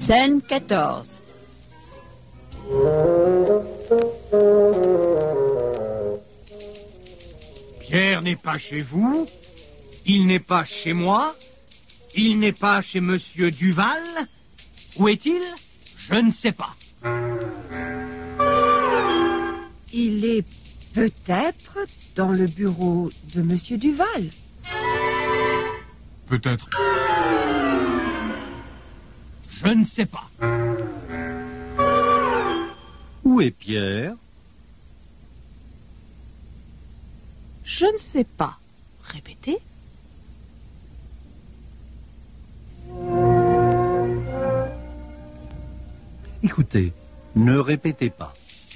Scène 14. Pierre n'est pas chez vous, il n'est pas chez moi, il n'est pas chez Monsieur Duval. Où est-il? Je ne sais pas. Il est peut-être dans le bureau de Monsieur Duval. Peut-être. Je ne sais pas. Où est Pierre? Je ne sais pas. Répétez. Écoutez, ne répétez pas.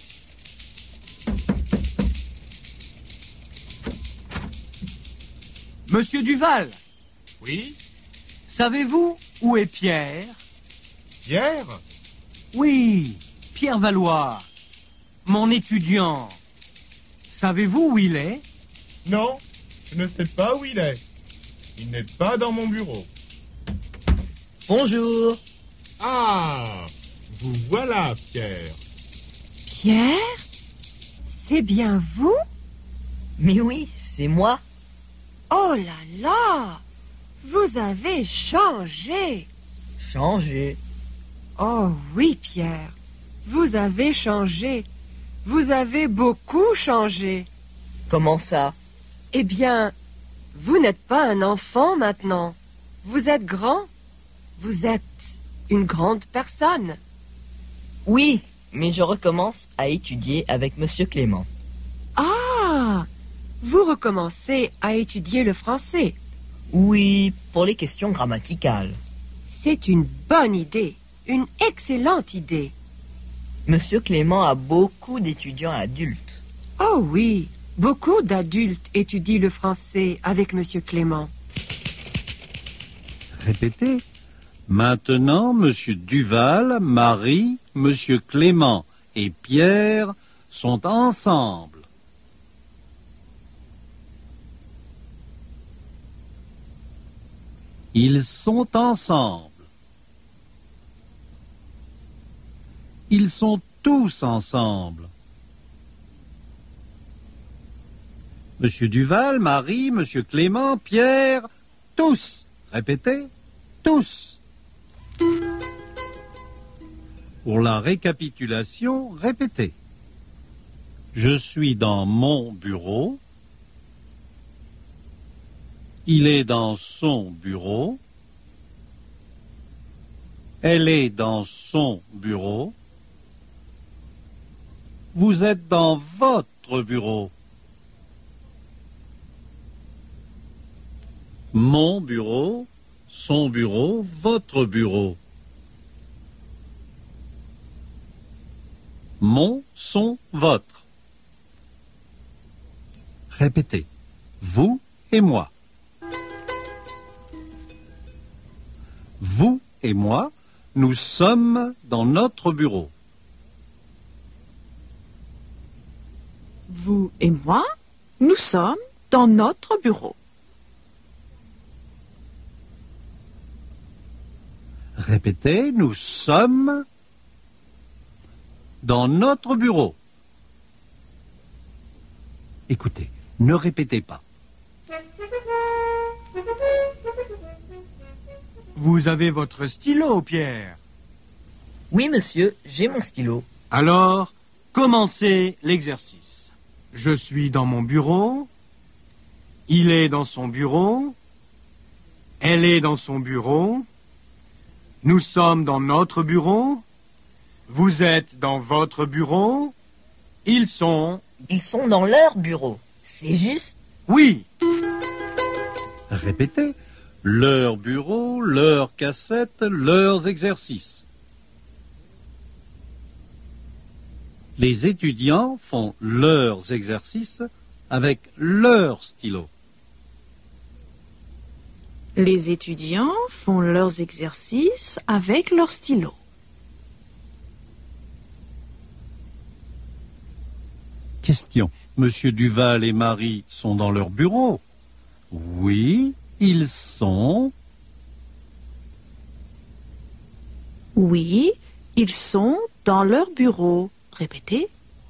Monsieur Duval, Oui, savez-vous où est Pierre? Pierre? Oui, Pierre Valois, mon étudiant. Savez-vous où il est? Non, je ne sais pas où il est. Il n'est pas dans mon bureau. Bonjour. Ah, vous voilà, Pierre. Pierre? C'est bien vous? Mais oui, c'est moi. Oh là là! Vous avez changé! Changé. Oh oui, Pierre. Vous avez changé. Vous avez beaucoup changé. Comment ça? Eh bien, vous n'êtes pas un enfant maintenant. Vous êtes grand. Vous êtes une grande personne. Oui, mais je recommence à étudier avec Monsieur Clément. Ah! Vous recommencez à étudier le français. Oui, pour les questions grammaticales. C'est une bonne idée. Une excellente idée. Monsieur Clément a beaucoup d'étudiants adultes. Oh oui, beaucoup d'adultes étudient le français avec Monsieur Clément. Répétez. Maintenant, Monsieur Duval, Marie, Monsieur Clément et Pierre sont ensemble. Ils sont ensemble. Ils sont tous ensemble. Monsieur Duval, Marie, Monsieur Clément, Pierre, tous. Répétez, tous. Pour la récapitulation, répétez. Je suis dans mon bureau. Il est dans son bureau. Elle est dans son bureau. Vous êtes dans votre bureau. Mon bureau, son bureau, votre bureau. Mon, son, votre. Répétez. Vous et moi. Vous et moi, nous sommes dans notre bureau. Vous et moi, nous sommes dans notre bureau. Répétez, nous sommes dans notre bureau. Écoutez, ne répétez pas. Vous avez votre stylo, Pierre. Oui, monsieur, j'ai mon stylo. Alors, commencez l'exercice. Je suis dans mon bureau. Il est dans son bureau. Elle est dans son bureau. Nous sommes dans notre bureau. Vous êtes dans votre bureau. Ils sont... Ils sont dans leur bureau. C'est juste. Oui. Répétez. Leur bureau, leurs cassettes, leurs exercices. Les étudiants font leurs exercices avec leur stylo. Les étudiants font leurs exercices avec leur stylo. Question. Monsieur Duval et Marie sont dans leur bureau? Oui, ils sont. Oui, ils sont dans leur bureau. Répétez.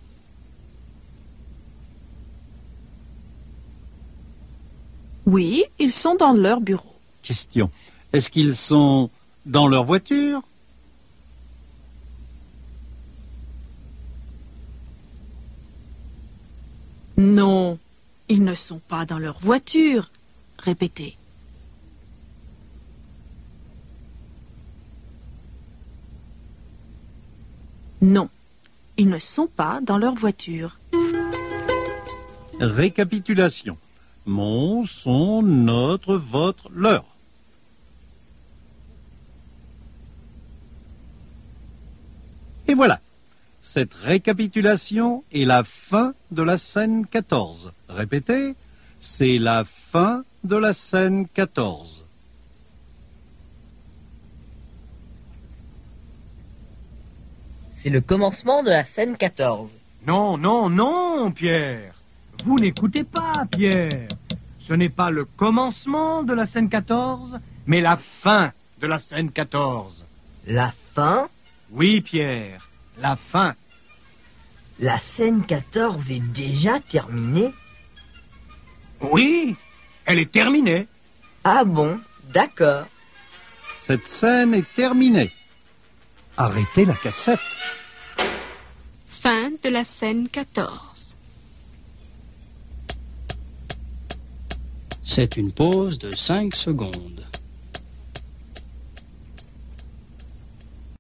Oui, ils sont dans leur bureau. Question. Est-ce qu'ils sont dans leur voiture? Non, ils ne sont pas dans leur voiture. Répétez. Non, ils ne sont pas dans leur voiture. Récapitulation. Mon, son, notre, votre, leur. Et voilà. Cette récapitulation est la fin de la scène 14. Répétez, c'est la fin de la scène 14. C'est le commencement de la scène 14. Non, non, non, Pierre. Vous n'écoutez pas, Pierre. Ce n'est pas le commencement de la scène 14, mais la fin de la scène 14. La fin? Oui, Pierre, la fin. La scène 14 est déjà terminée? Oui, elle est terminée. Ah bon, d'accord. Cette scène est terminée. Arrêtez la cassette. Fin de la scène 14. C'est une pause de 5 secondes.